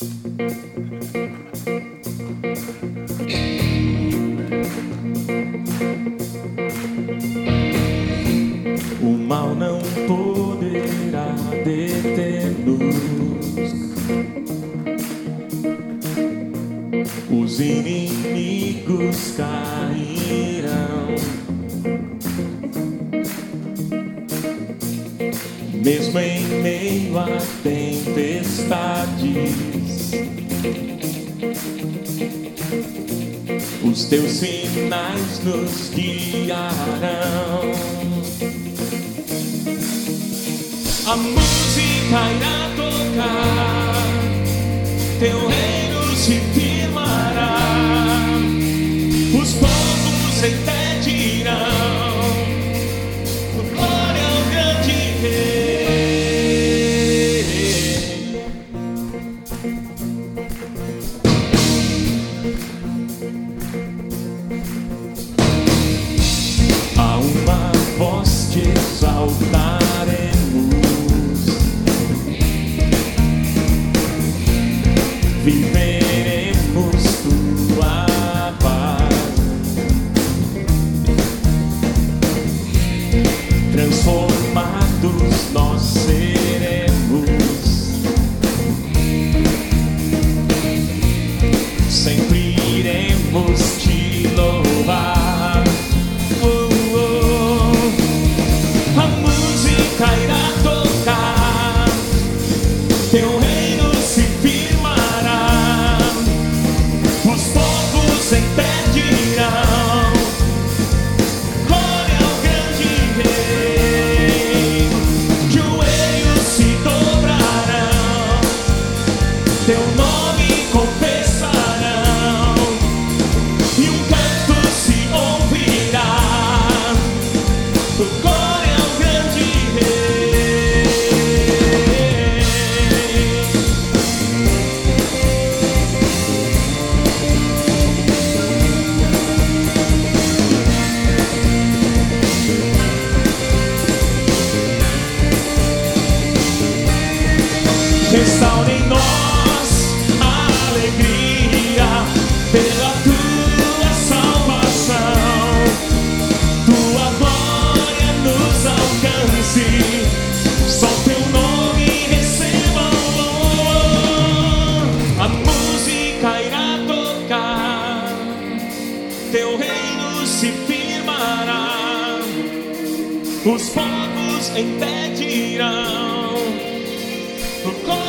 O mal não poderá deter-nos. Os inimigos cairão. Mesmo em meio a tempestades, os teus sinais nos guiarão. A música irá tocar, teu reino se firmará, os povos em pé dirão, glória ao grande Rei. A uma voz te exaltaremos, viveremos tua paz, transformados nós seremos, sempre iremos te louvar. A música irá tocar, teu reino se firmará, os povos em pé dirão, glória ao grande Rei. Joelhos se dobrarão, teu nome confessarão, e um canto se ouvirá, glória ao grande Rei. Restaura em nós a alegria pela tua salvação, tua glória nos alcance, só teu nome receba o louvor. A música irá tocar, teu reino se firmará, os povos em pé dirão,